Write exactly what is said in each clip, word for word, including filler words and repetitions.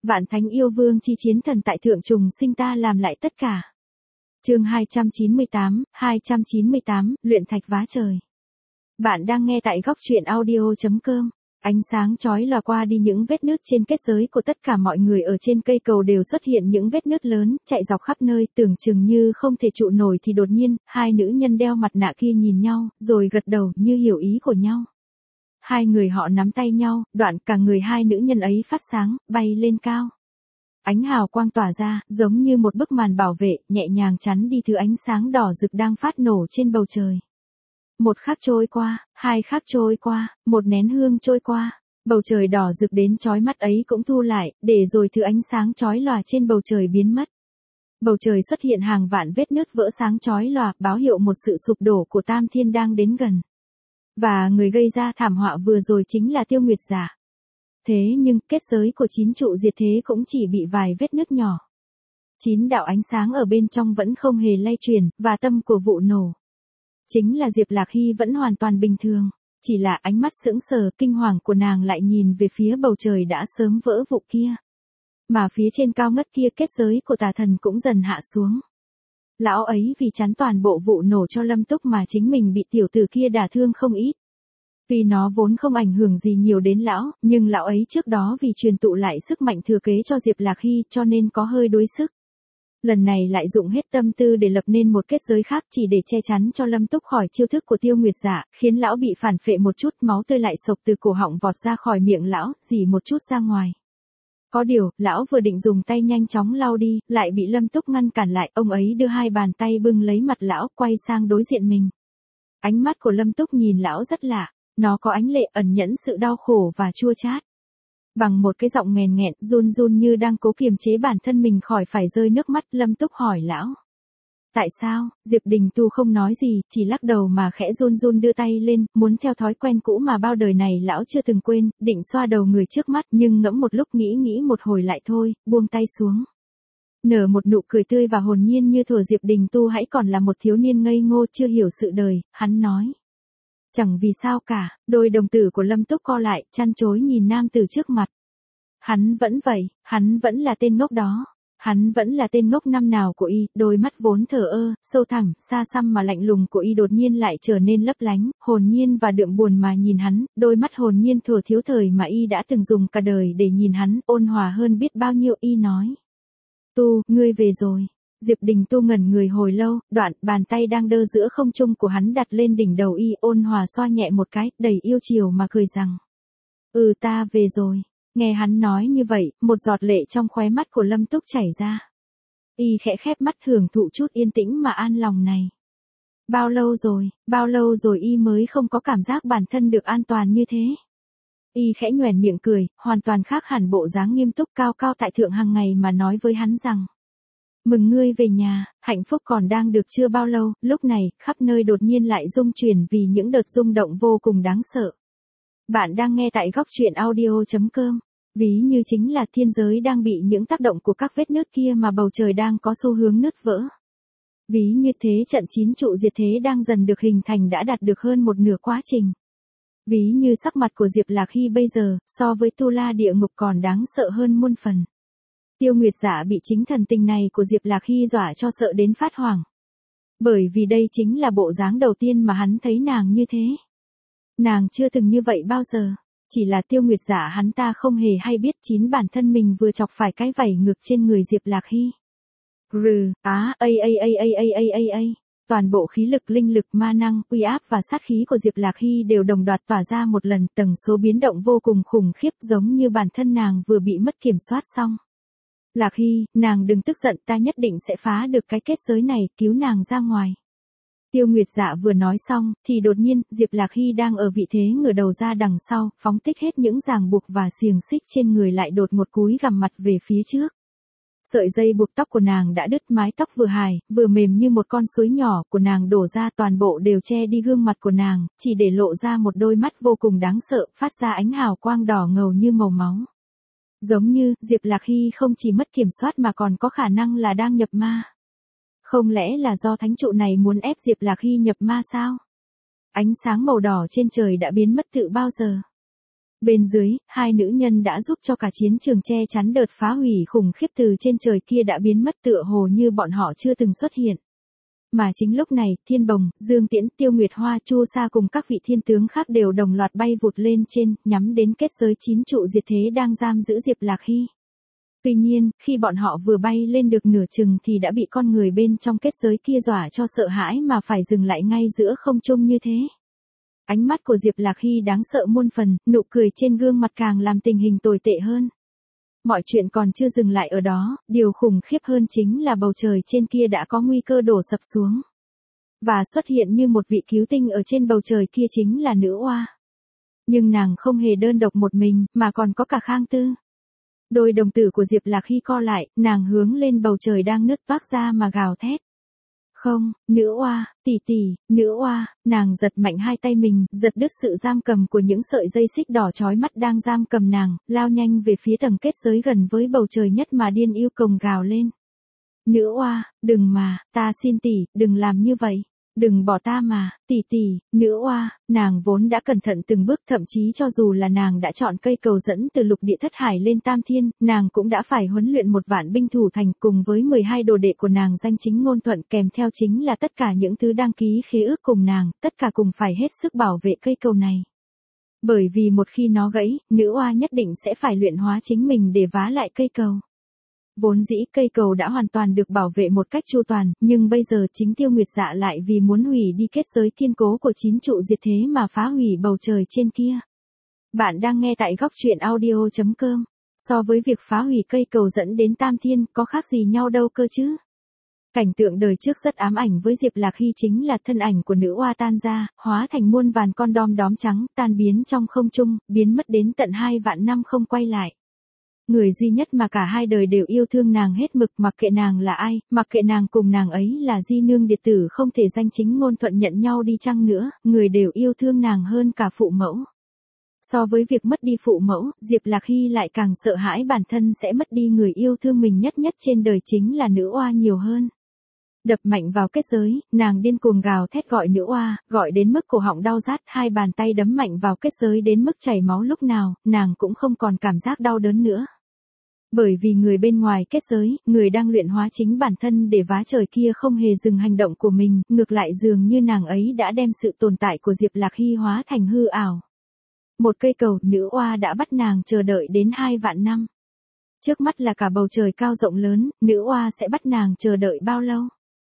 Vạn thánh yêu vương chi chiến thần tại thượng trùng sinh ta làm lại tất cả. Chương hai trăm chín mươi tám, hai trăm chín mươi tám, luyện thạch vá trời. Bạn đang nghe tại góc truyện audio chấm com. Ánh sáng chói lòa qua đi những vết nứt trên kết giới của tất cả mọi người ở trên cây cầu đều xuất hiện những vết nứt lớn, chạy dọc khắp nơi, tưởng chừng như không thể trụ nổi thì đột nhiên, hai nữ nhân đeo mặt nạ kia nhìn nhau, rồi gật đầu như hiểu ý của nhau. Hai người họ nắm tay nhau, đoạn cả người hai nữ nhân ấy phát sáng, bay lên cao. Ánh hào quang tỏa ra, giống như một bức màn bảo vệ, nhẹ nhàng chắn đi thứ ánh sáng đỏ rực đang phát nổ trên bầu trời. Một khắc trôi qua, hai khắc trôi qua, một nén hương trôi qua, bầu trời đỏ rực đến chói mắt ấy cũng thu lại, để rồi thứ ánh sáng chói lòa trên bầu trời biến mất. Bầu trời xuất hiện hàng vạn vết nứt vỡ sáng chói lòa, báo hiệu một sự sụp đổ của Tam Thiên đang đến gần. Và người gây ra thảm họa vừa rồi chính là Tiêu Nguyệt Giả. Thế nhưng, kết giới của chín trụ diệt thế cũng chỉ bị vài vết nứt nhỏ. Chín đạo ánh sáng ở bên trong vẫn không hề lay chuyển, và tâm của vụ nổ chính là Diệp Lạc Hy vẫn hoàn toàn bình thường, chỉ là ánh mắt sững sờ, kinh hoàng của nàng lại nhìn về phía bầu trời đã sớm vỡ vụn kia. Mà phía trên cao ngất kia kết giới của tà thần cũng dần hạ xuống. Lão ấy vì chắn toàn bộ vụ nổ cho Lâm Túc mà chính mình bị tiểu tử kia đả thương không ít. Vì nó vốn không ảnh hưởng gì nhiều đến lão, nhưng lão ấy trước đó vì truyền tụ lại sức mạnh thừa kế cho Diệp Lạc Hy cho nên có hơi đuối sức. Lần này lại dụng hết tâm tư để lập nên một kết giới khác chỉ để che chắn cho Lâm Túc khỏi chiêu thức của Tiêu Nguyệt Giả, khiến lão bị phản phệ một chút, máu tươi lại sộc từ cổ họng vọt ra khỏi miệng lão, rỉ một chút ra ngoài. Có điều, lão vừa định dùng tay nhanh chóng lau đi, lại bị Lâm Túc ngăn cản lại, ông ấy đưa hai bàn tay bưng lấy mặt lão, quay sang đối diện mình. Ánh mắt của Lâm Túc nhìn lão rất lạ, nó có ánh lệ ẩn nhẫn sự đau khổ và chua chát. Bằng một cái giọng nghèn nghẹn, run run như đang cố kiềm chế bản thân mình khỏi phải rơi nước mắt, Lâm Túc hỏi lão. Tại sao? Diệp Đình Tu không nói gì, chỉ lắc đầu mà khẽ run run đưa tay lên, muốn theo thói quen cũ mà bao đời này lão chưa từng quên, định xoa đầu người trước mắt, nhưng ngẫm một lúc nghĩ nghĩ một hồi lại thôi, buông tay xuống. Nở một nụ cười tươi và hồn nhiên như thuở Diệp Đình Tu hãy còn là một thiếu niên ngây ngô chưa hiểu sự đời, hắn nói. Chẳng vì sao cả, đôi đồng tử của Lâm Túc co lại, chăn chối nhìn nam tử trước mặt. Hắn vẫn vậy, hắn vẫn là tên ngốc đó. Hắn vẫn là tên ngốc năm nào của y, đôi mắt vốn thờ ơ, sâu thẳm, xa xăm mà lạnh lùng của y đột nhiên lại trở nên lấp lánh, hồn nhiên và đượm buồn mà nhìn hắn, đôi mắt hồn nhiên thuở thiếu thời mà y đã từng dùng cả đời để nhìn hắn, ôn hòa hơn biết bao nhiêu. Y nói. Tu, ngươi về rồi. Diệp Đình Tu ngẩn người hồi lâu, đoạn, bàn tay đang đơ giữa không trung của hắn đặt lên đỉnh đầu y, ôn hòa xoa nhẹ một cái, đầy yêu chiều mà cười rằng. Ừ ta về rồi. Nghe hắn nói như vậy, một giọt lệ trong khóe mắt của Lâm Túc chảy ra. Y khẽ khép mắt hưởng thụ chút yên tĩnh mà an lòng này. Bao lâu rồi, bao lâu rồi y mới không có cảm giác bản thân được an toàn như thế. Y khẽ nhoẻn miệng cười, hoàn toàn khác hẳn bộ dáng nghiêm túc cao cao tại thượng hàng ngày mà nói với hắn rằng. Mừng ngươi về nhà, hạnh phúc còn đang được chưa bao lâu, lúc này, khắp nơi đột nhiên lại rung chuyển vì những đợt rung động vô cùng đáng sợ. Bạn đang nghe tại góc truyện audio chấm com. Ví như chính là thiên giới đang bị những tác động của các vết nứt kia mà bầu trời đang có xu hướng nứt vỡ. Ví như thế trận chín trụ diệt thế đang dần được hình thành đã đạt được hơn một nửa quá trình. Ví như sắc mặt của Diệp Lạc Hy bây giờ, so với Tu La địa ngục còn đáng sợ hơn muôn phần. Tiêu Nguyệt Giả bị chính thần tình này của Diệp Lạc Hy dọa cho sợ đến phát hoảng. Bởi vì đây chính là bộ dáng đầu tiên mà hắn thấy nàng như thế. Nàng chưa từng như vậy bao giờ. Chỉ là Tiêu Nguyệt Giả hắn ta không hề hay biết chính bản thân mình vừa chọc phải cái vảy ngược trên người Diệp Lạc Hy. Rừ, á, a a a a a a a a. Toàn bộ khí lực, linh lực, ma năng, uy áp và sát khí của Diệp Lạc Hy đều đồng loạt tỏa ra một lần, tần số biến động vô cùng khủng khiếp giống như bản thân nàng vừa bị mất kiểm soát xong. Lạc Hy, nàng đừng tức giận, ta nhất định sẽ phá được cái kết giới này, cứu nàng ra ngoài. Tiêu Nguyệt Dạ vừa nói xong, thì đột nhiên, Diệp Lạc Hy đang ở vị thế ngửa đầu ra đằng sau, phóng thích hết những ràng buộc và xiềng xích trên người lại đột một cúi gằm mặt về phía trước. Sợi dây buộc tóc của nàng đã đứt, mái tóc vừa hài, vừa mềm như một con suối nhỏ của nàng đổ ra toàn bộ đều che đi gương mặt của nàng, chỉ để lộ ra một đôi mắt vô cùng đáng sợ, phát ra ánh hào quang đỏ ngầu như màu máu. Giống như, Diệp Lạc Hy không chỉ mất kiểm soát mà còn có khả năng là đang nhập ma. Không lẽ là do thánh trụ này muốn ép Diệp Lạc Hy nhập ma sao? Ánh sáng màu đỏ trên trời đã biến mất từ bao giờ? Bên dưới, hai nữ nhân đã giúp cho cả chiến trường che chắn đợt phá hủy khủng khiếp từ trên trời kia đã biến mất tựa hồ như bọn họ chưa từng xuất hiện. Mà chính lúc này, Thiên Bồng, Dương Tiễn, Tiêu Nguyệt Hoa, Chu Sa cùng các vị thiên tướng khác đều đồng loạt bay vụt lên trên, nhắm đến kết giới chín trụ diệt thế đang giam giữ Diệp Lạc Hy. Tuy nhiên, khi bọn họ vừa bay lên được nửa chừng thì đã bị con người bên trong kết giới kia dọa cho sợ hãi mà phải dừng lại ngay giữa không trung như thế. Ánh mắt của Diệp Lạc Hy đáng sợ muôn phần, nụ cười trên gương mặt càng làm tình hình tồi tệ hơn. Mọi chuyện còn chưa dừng lại ở đó, điều khủng khiếp hơn chính là bầu trời trên kia đã có nguy cơ đổ sập xuống. Và xuất hiện như một vị cứu tinh ở trên bầu trời kia chính là nữ oa. Nhưng nàng không hề đơn độc một mình, mà còn có cả Khang Tư. Đôi đồng tử của Diệp Lạc Hy co lại, nàng hướng lên bầu trời đang nứt toác ra mà gào thét. Không, nữ oa, tỷ tỷ, nữ oa, nàng giật mạnh hai tay mình, giật đứt sự giam cầm của những sợi dây xích đỏ chói mắt đang giam cầm nàng, lao nhanh về phía tầng kết giới gần với bầu trời nhất mà điên yêu cồng gào lên. Nữ oa, đừng mà, ta xin tỷ, đừng làm như vậy. Đừng bỏ ta mà, tỷ tỷ, nữ oa, nàng vốn đã cẩn thận từng bước, thậm chí cho dù là nàng đã chọn cây cầu dẫn từ lục địa thất hải lên tam thiên, nàng cũng đã phải huấn luyện một vạn binh thủ thành cùng với mười hai đồ đệ của nàng danh chính ngôn thuận, kèm theo chính là tất cả những thứ đăng ký khế ước cùng nàng, tất cả cùng phải hết sức bảo vệ cây cầu này. Bởi vì một khi nó gãy, nữ oa nhất định sẽ phải luyện hóa chính mình để vá lại cây cầu. Vốn dĩ cây cầu đã hoàn toàn được bảo vệ một cách chu toàn, nhưng bây giờ chính Tiêu Nguyệt Dạ lại vì muốn hủy đi kết giới kiên cố của chín trụ diệt thế mà phá hủy bầu trời trên kia. Bạn đang nghe tại góc truyện audio chấm com. So với việc phá hủy cây cầu dẫn đến tam thiên, có khác gì nhau đâu cơ chứ? Cảnh tượng đời trước rất ám ảnh với Diệp Lạc Hy chính là thân ảnh của nữ oa tan ra, hóa thành muôn vàn con đom đóm trắng, tan biến trong không trung, biến mất đến tận hai vạn năm không quay lại. Người duy nhất mà cả hai đời đều yêu thương nàng hết mực, mặc kệ nàng là ai, mặc kệ nàng cùng nàng ấy là di nương điệt tử không thể danh chính ngôn thuận nhận nhau đi chăng nữa, người đều yêu thương nàng hơn cả phụ mẫu. So với việc mất đi phụ mẫu, Diệp Lạc Hy lại càng sợ hãi bản thân sẽ mất đi người yêu thương mình nhất nhất trên đời chính là nữ oa nhiều hơn. Đập mạnh vào kết giới, nàng điên cuồng gào thét gọi nữ oa, gọi đến mức cổ họng đau rát, hai bàn tay đấm mạnh vào kết giới đến mức chảy máu lúc nào, nàng cũng không còn cảm giác đau đớn nữa. Bởi vì người bên ngoài kết giới, người đang luyện hóa chính bản thân để vá trời kia không hề dừng hành động của mình, ngược lại dường như nàng ấy đã đem sự tồn tại của Diệp Lạc Hy hóa thành hư ảo. Một cây cầu, nữ oa đã bắt nàng chờ đợi đến hai vạn năm. Trước mắt là cả bầu trời cao rộng lớn, nữ oa sẽ bắt nàng chờ đợi bao lâu?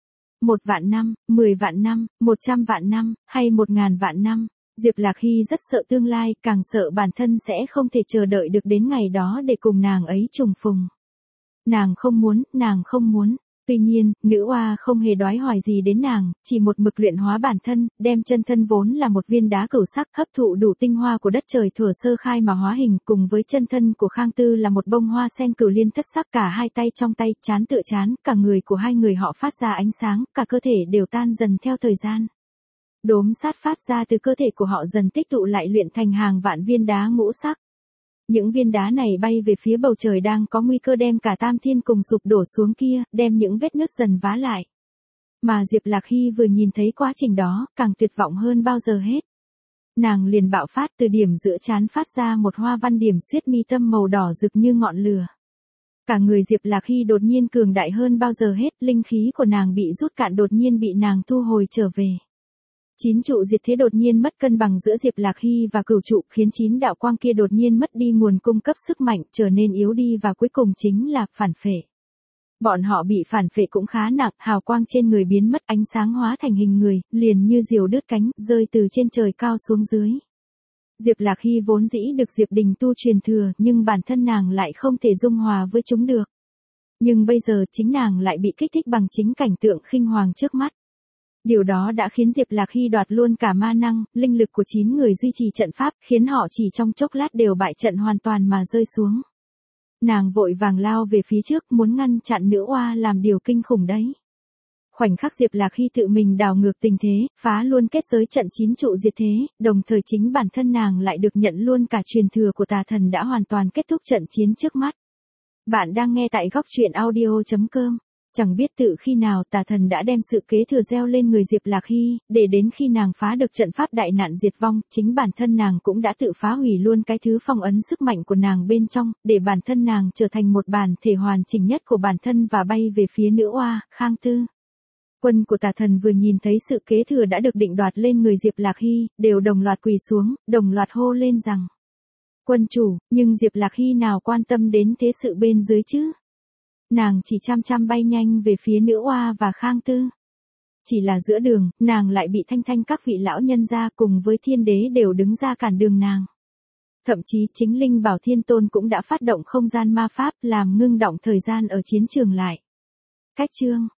Một vạn năm, mười vạn năm, một trăm vạn năm, hay một ngàn vạn năm? Diệp Lạc Hy rất sợ tương lai, càng sợ bản thân sẽ không thể chờ đợi được đến ngày đó để cùng nàng ấy trùng phùng. Nàng không muốn, nàng không muốn. Tuy nhiên, nữ oa không hề đoái hoài gì đến nàng, chỉ một mực luyện hóa bản thân, đem chân thân vốn là một viên đá cửu sắc hấp thụ đủ tinh hoa của đất trời thuở sơ khai mà hóa hình, cùng với chân thân của Khang Tư là một bông hoa sen cửu liên thất sắc, cả hai tay trong tay, chán tựa chán, cả người của hai người họ phát ra ánh sáng, cả cơ thể đều tan dần theo thời gian. Đốm sát phát ra từ cơ thể của họ dần tích tụ lại luyện thành hàng vạn viên đá ngũ sắc. Những viên đá này bay về phía bầu trời đang có nguy cơ đem cả tam thiên cùng sụp đổ xuống kia, đem những vết nứt dần vá lại. Mà Diệp Lạc Hy vừa nhìn thấy quá trình đó, càng tuyệt vọng hơn bao giờ hết. Nàng liền bạo phát, từ điểm giữa trán phát ra một hoa văn điểm xuyết mi tâm màu đỏ rực như ngọn lửa. Cả người Diệp Lạc Hy đột nhiên cường đại hơn bao giờ hết, linh khí của nàng bị rút cạn đột nhiên bị nàng thu hồi trở về. Chín trụ diệt thế đột nhiên mất cân bằng giữa Diệp Lạc Hy và cửu trụ, khiến chín đạo quang kia đột nhiên mất đi nguồn cung cấp sức mạnh, trở nên yếu đi và cuối cùng chính là phản phệ. Bọn họ bị phản phệ cũng khá nặng, hào quang trên người biến mất, ánh sáng hóa thành hình người, liền như diều đứt cánh, rơi từ trên trời cao xuống dưới. Diệp Lạc Hy vốn dĩ được Diệp Đình tu truyền thừa, nhưng bản thân nàng lại không thể dung hòa với chúng được. Nhưng bây giờ chính nàng lại bị kích thích bằng chính cảnh tượng khinh hoàng trước mắt. Điều đó đã khiến Diệp Lạc Hy đoạt luôn cả ma năng, linh lực của chín người duy trì trận pháp, khiến họ chỉ trong chốc lát đều bại trận hoàn toàn mà rơi xuống. Nàng vội vàng lao về phía trước, muốn ngăn chặn nữ oa làm điều kinh khủng đấy. Khoảnh khắc Diệp Lạc Hy tự mình đảo ngược tình thế, phá luôn kết giới trận chín trụ diệt thế, đồng thời chính bản thân nàng lại được nhận luôn cả truyền thừa của tà thần đã hoàn toàn kết thúc trận chiến trước mắt. Bạn đang nghe tại góc truyện audio chấm com. Chẳng biết tự khi nào tà thần đã đem sự kế thừa gieo lên người Diệp Lạc Hy, để đến khi nàng phá được trận pháp đại nạn diệt vong, chính bản thân nàng cũng đã tự phá hủy luôn cái thứ phong ấn sức mạnh của nàng bên trong, để bản thân nàng trở thành một bản thể hoàn chỉnh nhất của bản thân và bay về phía nữ oa, Khang Tư. Quân của tà thần vừa nhìn thấy sự kế thừa đã được định đoạt lên người Diệp Lạc Hy, đều đồng loạt quỳ xuống, đồng loạt hô lên rằng: Quân chủ, nhưng Diệp Lạc Hy nào quan tâm đến thế sự bên dưới chứ? Nàng chỉ chăm chăm bay nhanh về phía nữ oa và Khang Tư. Chỉ là giữa đường, nàng lại bị thanh thanh các vị lão nhân gia cùng với thiên đế đều đứng ra cản đường nàng. Thậm chí chính Linh Bảo Thiên Tôn cũng đã phát động không gian ma pháp làm ngưng động thời gian ở chiến trường lại. Cách chương